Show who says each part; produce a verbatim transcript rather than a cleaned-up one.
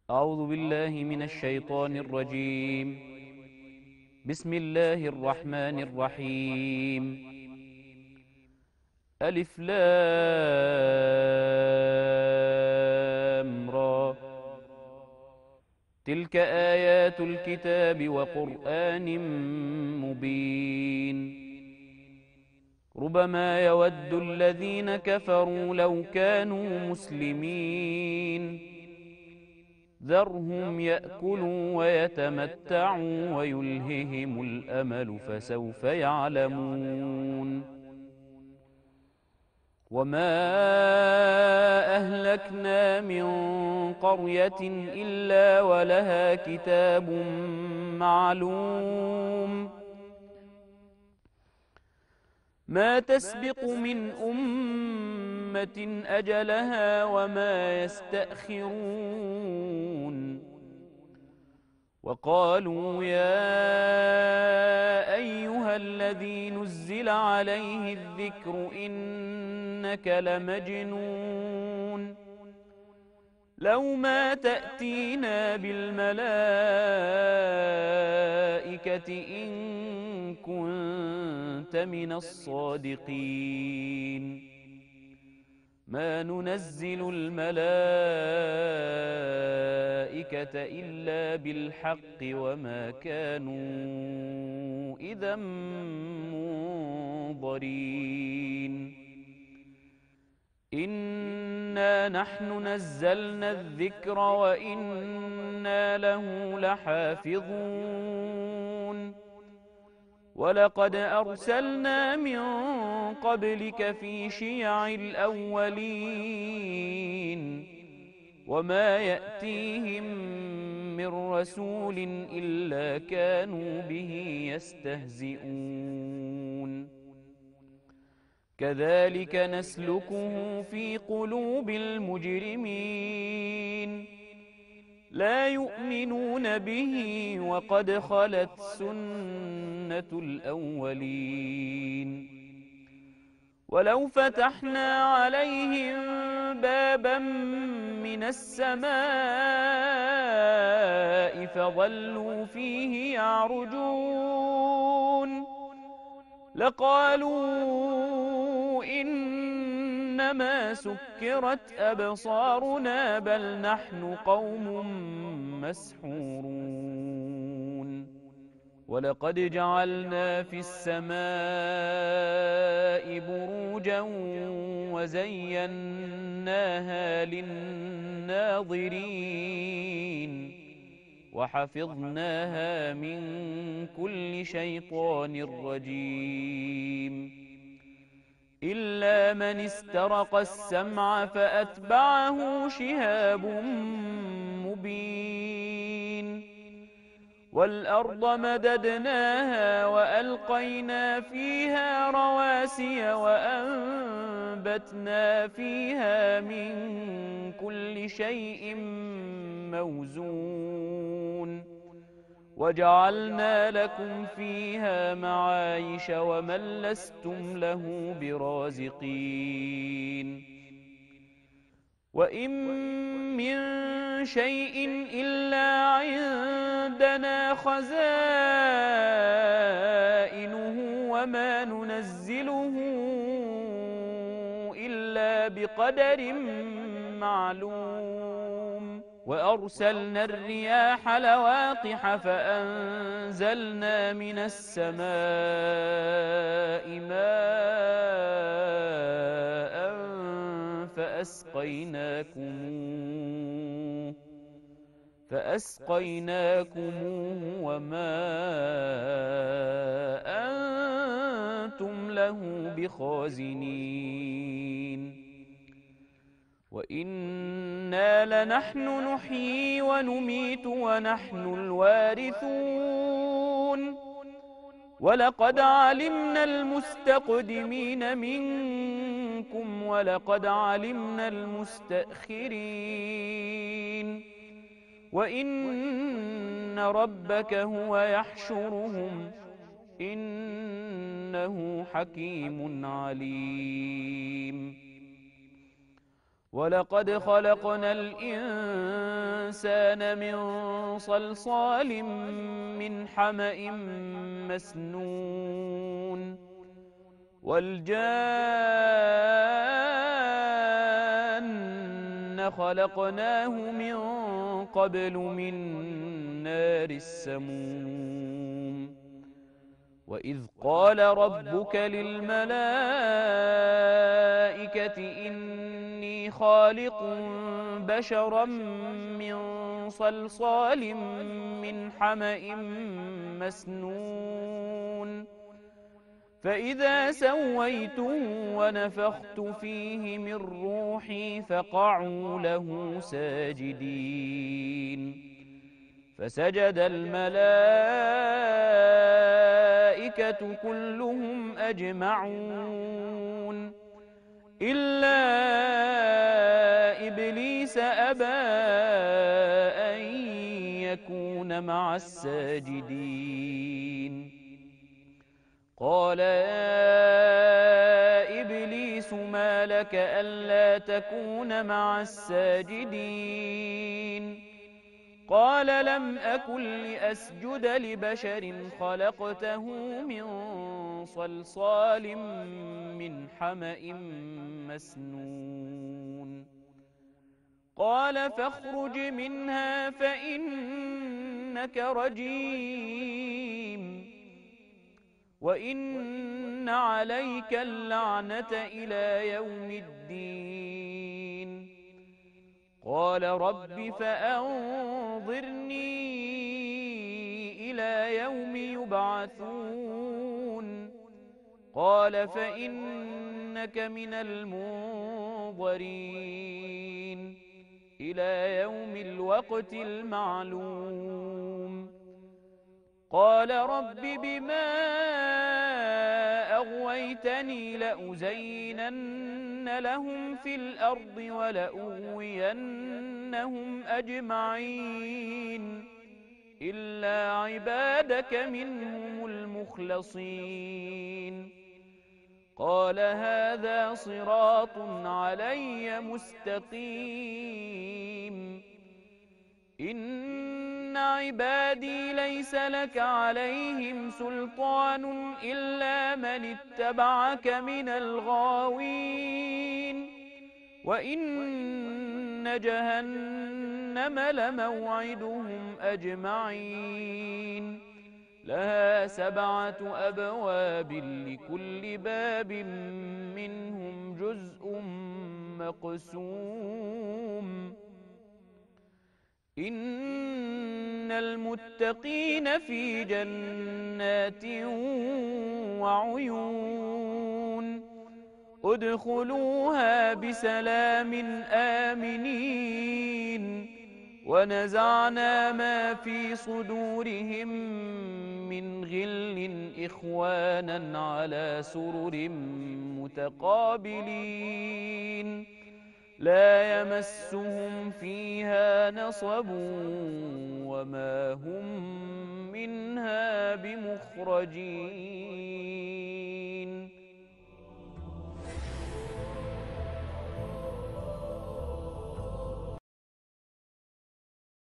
Speaker 1: أعوذ بالله من الشيطان الرجيم. بسم الله الرحمن الرحيم. ألف لام را. تلك آيات الكتاب وقرآن مبين. ربما يود الذين كفروا لو كانوا مسلمين. ذرهم يأكلوا ويتمتعوا ويلههم الأمل فسوف يعلمون. وما أهلكنا من قرية إلا ولها كتاب معلوم. ما تسبق من أمة أجلها وما يستأخرون. وقالوا يا أيها الذي نزل عليه الذكر إنك لمجنون. لو ما تأتينا بالملائكة إن كنت من الصادقين. ما ننزل الملائكة إلا بالحق وما كانوا إذا منظرين. إنا نحن نزلنا الذكر وإنا له لحافظون. ولقد أرسلنا من قبلك في شيع الأولين. وما يأتيهم من رسول إلا كانوا به يستهزئون. كذلك نسلكه في قلوب المجرمين. لا يؤمنون به وقد خلت سنة الأولين. ولو فتحنا عليهم بابا من السماء فظلوا فيه يعرجون لقالوا إنما سكرت أبصارنا بل نحن قوم مسحورون. ولقد جعلنا في السماء بروجا وزيناها للناظرين وحفظناها من كل شيطان رجيم. إلا من استرق السمع فأتبعه شهاب مبين. والأرض مددناها وألقينا فيها رواسي وأنبتنا فيها من كل شيء موزون. وجعلنا لكم فيها معايش ومن لستم له برازقين. وإن من شيء إلا عندنا خزائنه وما ننزله إلا بقدر معلوم. وأرسلنا الرياح لواقح فأنزلنا من السماء ماء فأسقيناكموه فأسقيناكموه وما أنتم له بخازنين. وإنا لنحن نحيي ونميت ونحن الوارثون. ولقد علمنا المستقدمين منكم ولقد علمنا المستأخرين. وإن ربك هو يحشرهم إنه حكيم عليم. ولقد خلقنا الإنسان من صلصال من حمأ مسنون والجان خلقناه من قبل من نار السموم وإذ قال ربك للملائكة إني خالق بشرا من صلصال من حمأ مسنون فإذا سويته ونفخت فيه من روحي فقعوا له ساجدين فسجد الملائكة كلهم أجمعون إلا إبليس أبى أن يكون مع الساجدين قال يا إبليس ما لك ألا تكون مع الساجدين قال لم أكن لأسجد لبشر خلقته من صلصال من حمأ مسنون قال فاخرج منها فإنك رجيم وإن عليك اللعنة إلى يوم الدين قال رب فأنظرني إلى يوم يبعثون قال فإنك من المنظرين إلى يوم الوقت المعلوم قال رب بما أغويتني لأزينن لهم في الأرض ولأغوينهم أجمعين إلا عبادك منهم المخلصين قال هذا صراط علي مستقيم إن عبادي ليس لك عليهم سلطان إلا من اتبعك من الغاوين وإن جهنم لموعدهم أجمعين لها سبعة أبواب لكل باب منهم جزء مقسوم إن المتقين في جنات وعيون ادخلوها بسلام آمنين ونزعنا ما في صدورهم من غل إخوانا على سرر متقابلين لا يمسهم فيها نصب وما هم منها بمخرجين